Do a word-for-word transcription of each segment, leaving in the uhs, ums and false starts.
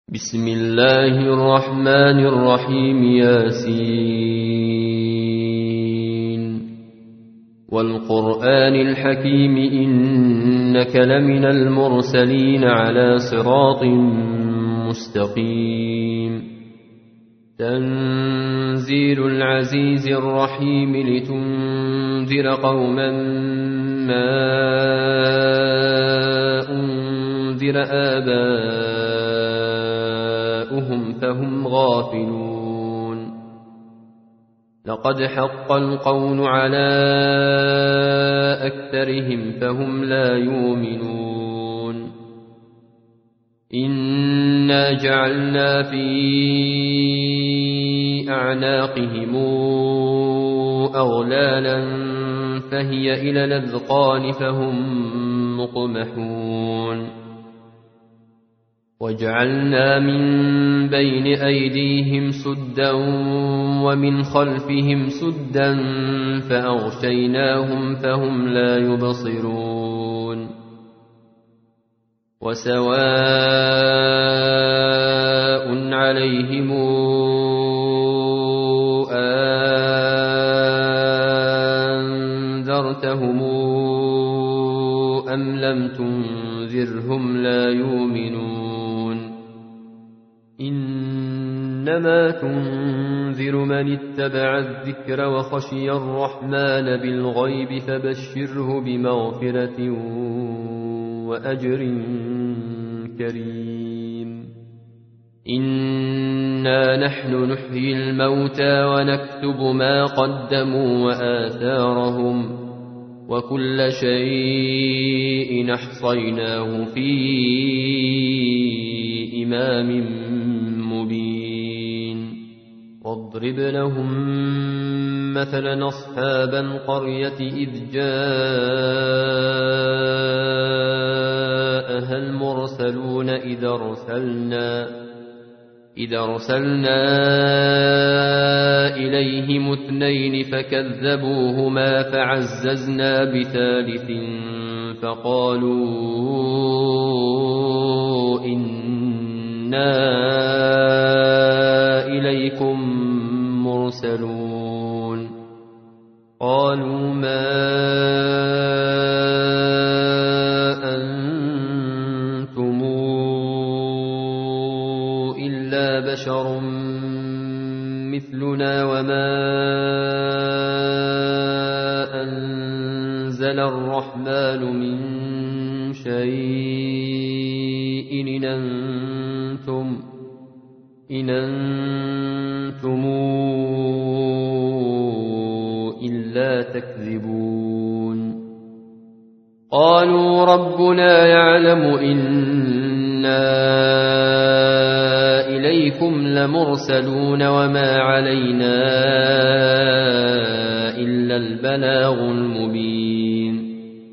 بسم الله الرحمن الرحيم. ياسين والقرآن الحكيم إنك لمن المرسلين على صراط مستقيم. تنزيل العزيز الرحيم لتنذر قوما ما أنذر آباؤهم فهم غافلون. لقد حق القول على أكثرهم فهم لا يؤمنون. إنا جعلنا في أعناقهم أغلالا فهي إلى الأذقان فهم مقمحون. وجعلنا من بين أيديهم سدا ومن خلفهم سدا فأغشيناهم فهم لا يبصرون. وسواء عليهم أنذرتهم أم لم تنذرهم لا يؤمنون. إنما تنذر من اتبع الذكر وخشي الرحمن بالغيب فبشره بمغفرة وأجر كريم. إنا نحن نحيي الموتى ونكتب ما قدموا وآثارهم وكل شيء أحصيناه في إمام مبين. واضرب لهم مثلا أصحاب القرية إذ جاءها المرسلون إذ أرسلنا إذ أرسلنا إليهم اثنين فكذبوهما فعززنا بثالث فقالوا إنا إليكم مرسلون. قالوا ما أنتم إلا بشر مثلنا وما أنزل الرحمن من شيء إن أنتم إن أنتم إلا تكذبون. قالوا ربنا يعلم إنا إليكم لمرسلون وما علينا إلا البلاغ المبين.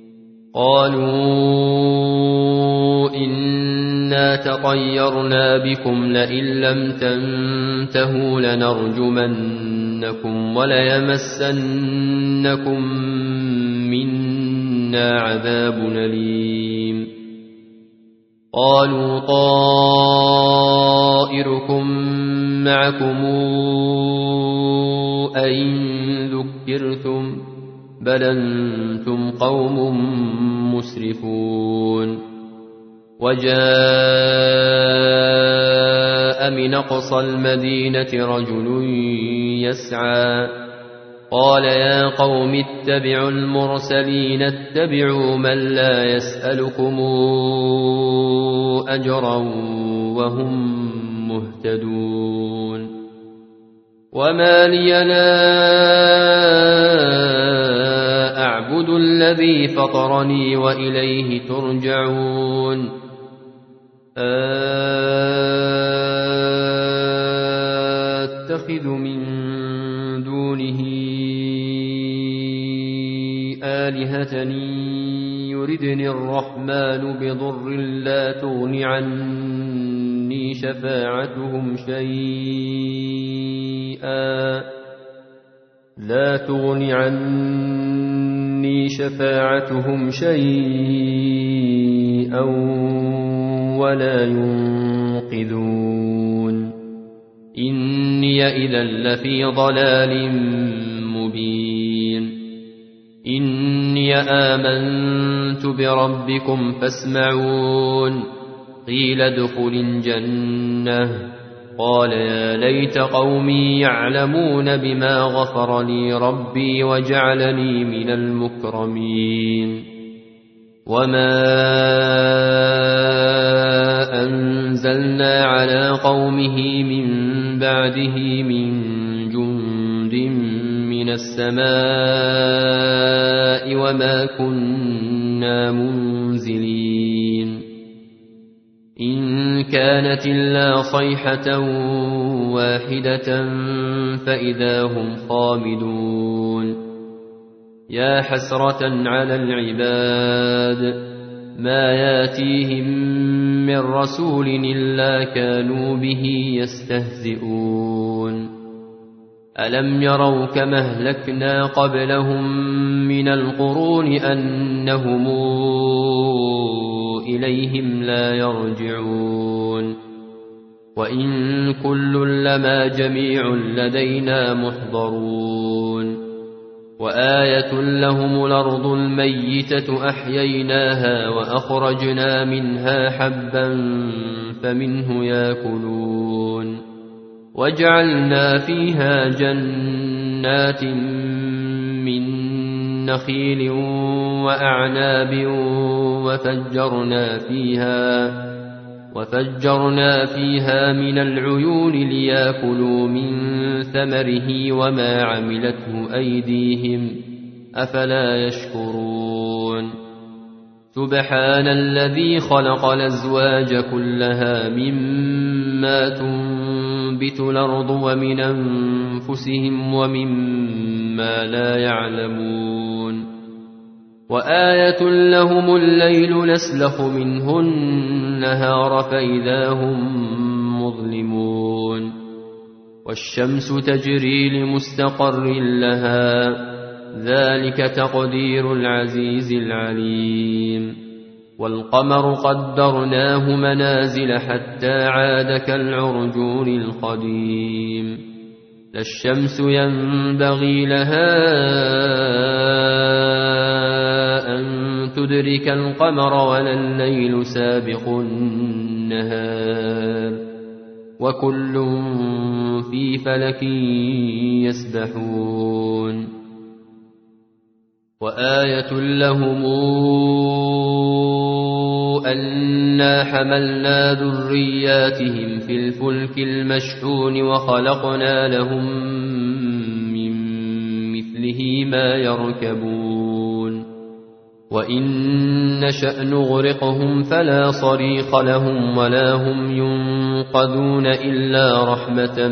قالوا إنا تطيرنا بكم لئن لم تنتهوا لنرجمنكم وليمسنكم منا عذاب أليم. قالوا طائركم معكم أئن ذكرتم بل أنتم قوم مسرفون. وجاء من أقصى المدينة رجل يسعى قال يا قوم اتبعوا المرسلين اتبعوا من لا يسألكم أجرا وهم مهتدون. وما لي لا أعبد الذي فطرني وإليه ترجعون. أتخذ من دونه آلهة يردني الرحمن بضر لا تغن عني شفاعتهم شيئا لا تغن عني شفاعتهم شيئا ولا ينقذون. إني إذا لفي ضلال مبين إني آمنت بربكم فاسمعون قيل ادخل الجنة قال يا ليت قومي يعلمون بما غفر لي ربي وجعلني من المكرمين وما أنزلنا على قومه من بعده من جند من السماء وما كنا منزلين إن كانت إلا صيحة واحدة فإذا هم خامدون يا حسرة على العباد ما ياتيهم من رسول إلا كانوا به يستهزئون ألم يروا كما أهلكنا قبلهم من القرون أنهم إليهم لا يرجعون وإن كل لما جميع لدينا محضرون وآية لهم الأرض الميتة أحييناها وأخرجنا منها حبا فمنه يأكلون وجعلنا فيها جنات من نخيل وأعناب وفجرنا فيها وفجرنا فيها من العيون ليأكلوا من ثمره وما عملته أيديهم أفلا يشكرون سبحان الذي خلق الأزواج كلها مما تنبت الأرض ومن أنفسهم ومما لا يعلمون وآية لهم الليل نسلخ منه النهار فإذا هم مظلمون والشمس تجري لمستقر لها ذلك تقدير العزيز العليم والقمر قدرناه منازل حتى عاد كالعرجون القديم لا الشمس ينبغي لها أن تدرك القمر ولا الليل سابق النهار وكل في فلك يسبحون وآية لهم أنا حملنا ذرياتهم في الفلك المشحون وخلقنا لهم من مثله ما يركبون وإن نشأ نغرقهم فلا صريخ لهم ولا هم ينقذون إلا رحمة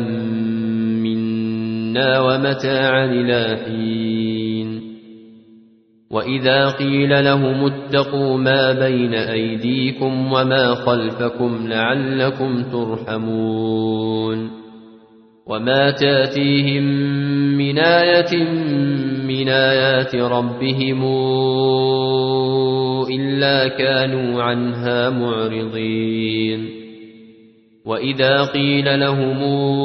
منا ومتاعا إلى حين وإذا قيل لهم اتقوا ما بين أيديكم وما خلفكم لعلكم ترحمون وما تاتيهم من آية من آيات ربهم إلا كانوا عنها معرضين وإذا قيل لهم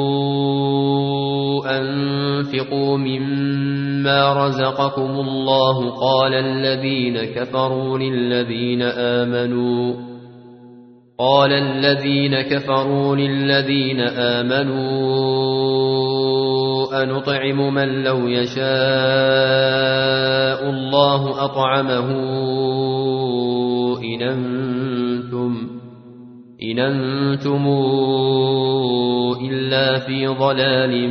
أنفقوا مما رزقكم الله قال الذين كفروا للذين آمنوا قال الذين كفروا للذين آمنوا أنطعم من لو يشاء الله أطعمه إن أنتم إن أنتم إلا في ضلال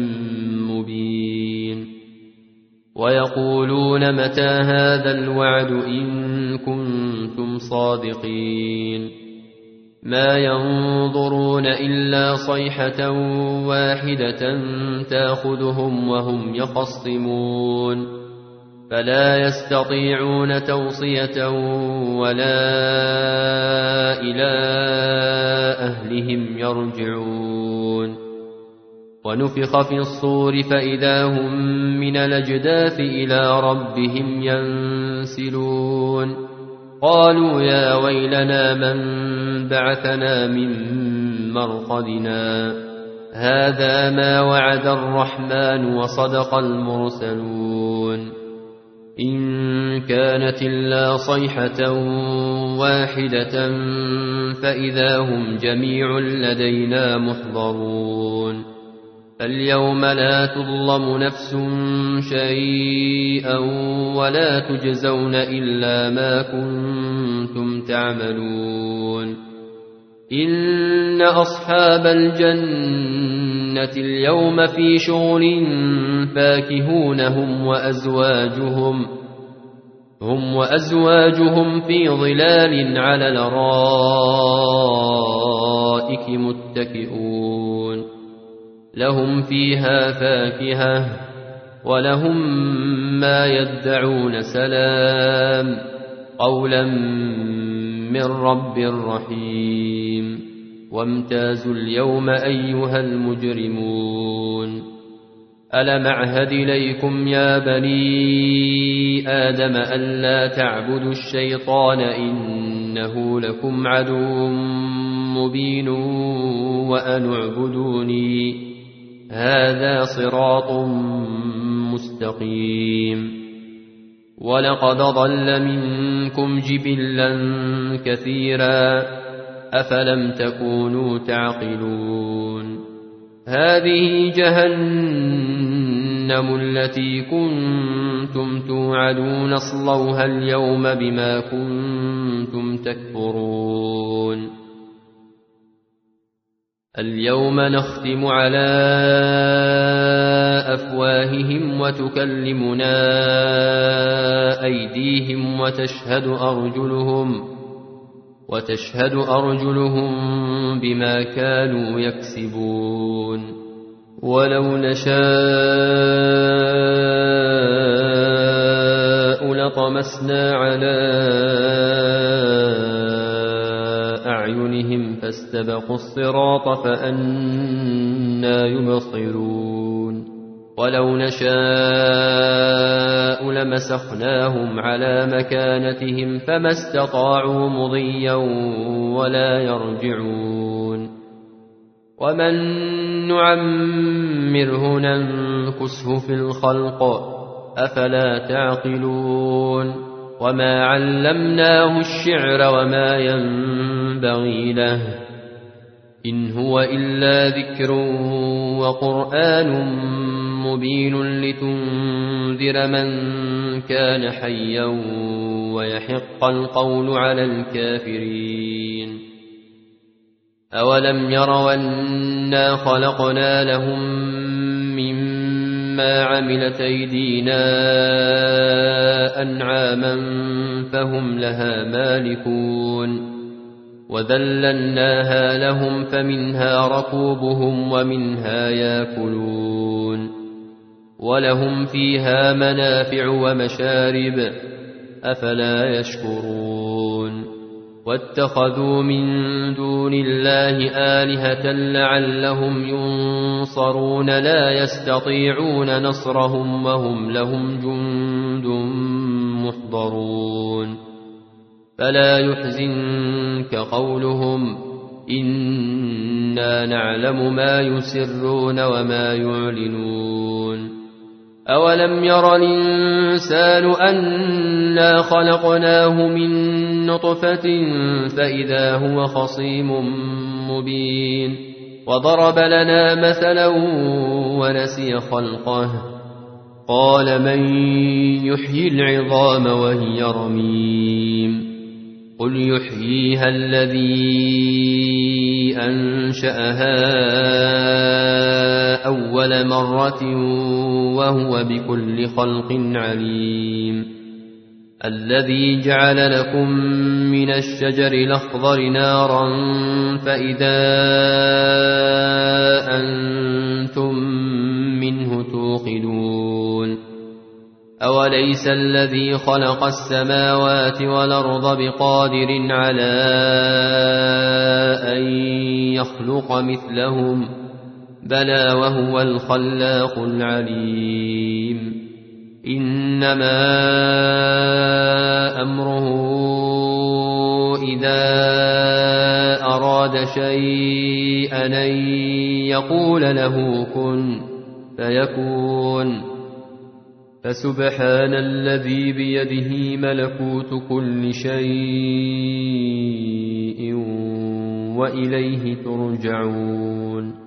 مبين ويقولون متى هذا الوعد إن كنتم صادقين ما ينظرون إلا صيحة واحدة تأخذهم وهم يخصمون فلا يستطيعون توصية ولا إلى أهلهم يرجعون ونفخ في الصور فإذا هم من الأجداث إلى ربهم ينسلون قالوا يا ويلنا من بعثنا من مرقدنا هذا ما وعد الرحمن وصدق المرسلون إن كانت إلا صيحة واحدة فإذا هم جميع لدينا محضرون فاليوم لا تظلم نفس شيئا ولا تجزون إلا ما كنتم تعملون إن أصحاب الجنة اليوم في شغل فاكهون هم وأزواجهم هم وأزواجهم في ظلال على الأرائك متكئون لهم فيها فاكهة ولهم ما يدعون سلام قولا من رب رحيم وامتازوا اليوم أيها المجرمون ألم أعهد إليكم يا بني آدم ألا تعبدوا الشيطان إنه لكم عدو مبين وأن اعبدوني هذا صراط مستقيم ولقد ضل منكم جبلا كثيرا أفلم تكونوا تعقلون هذه جهنم التي كنتم توعدون اصلوها اليوم بما كنتم تكفرون اليوم نختم على أفواههم وتكلمنا أيديهم وتشهد أرجلهم وتشهد أرجلهم بما كانوا يكسبون ولو نشاء لطمسنا على أعينهم فاستبقوا الصراط فأنى يبصرون ولو نشاء لمسخناهم على مكانتهم فما استطاعوا مضيا ولا يرجعون ومن نعمره ننكسه في الخلق أفلا تعقلون وما علمناه الشعر وما ينبغي له إن هو إلا ذكر وقرآن مبين لتنذر من كان حيا ويحق القول على الكافرين أولم يروا أنا خلقنا لهم مما عملت أيدينا أنعاما فهم لها مالكون وذللناها لهم فمنها ركوبهم ومنها ياكلون ولهم فيها منافع ومشارب أفلا يشكرون واتخذوا من دون الله آلهة لعلهم ينصرون لا يستطيعون نصرهم وهم لهم جند محضرون فلا يحزنك قولهم إنا نعلم ما يسرون وما يعلنون أولم ير الإنسان أنا خلقناه من نطفة فإذا هو خصيم مبين وضرب لنا مثلا ونسي خلقه قال من يحيي العظام وهي رميم قل يحييها الذي أنشأها أول مرة وهو بكل خلق عليم الذي جعل لكم من الشجر الأخضر نارا فإذا أنتم منه توقدون أوليس الذي خلق السماوات والأرض بقادر على أن يخلق مثلهم بلى وهو الخلاق العليم إنما أمره إذا أراد شيئا أن يقول له كن فيكون فسبحان الذي بيده ملكوت كل شيء وإليه ترجعون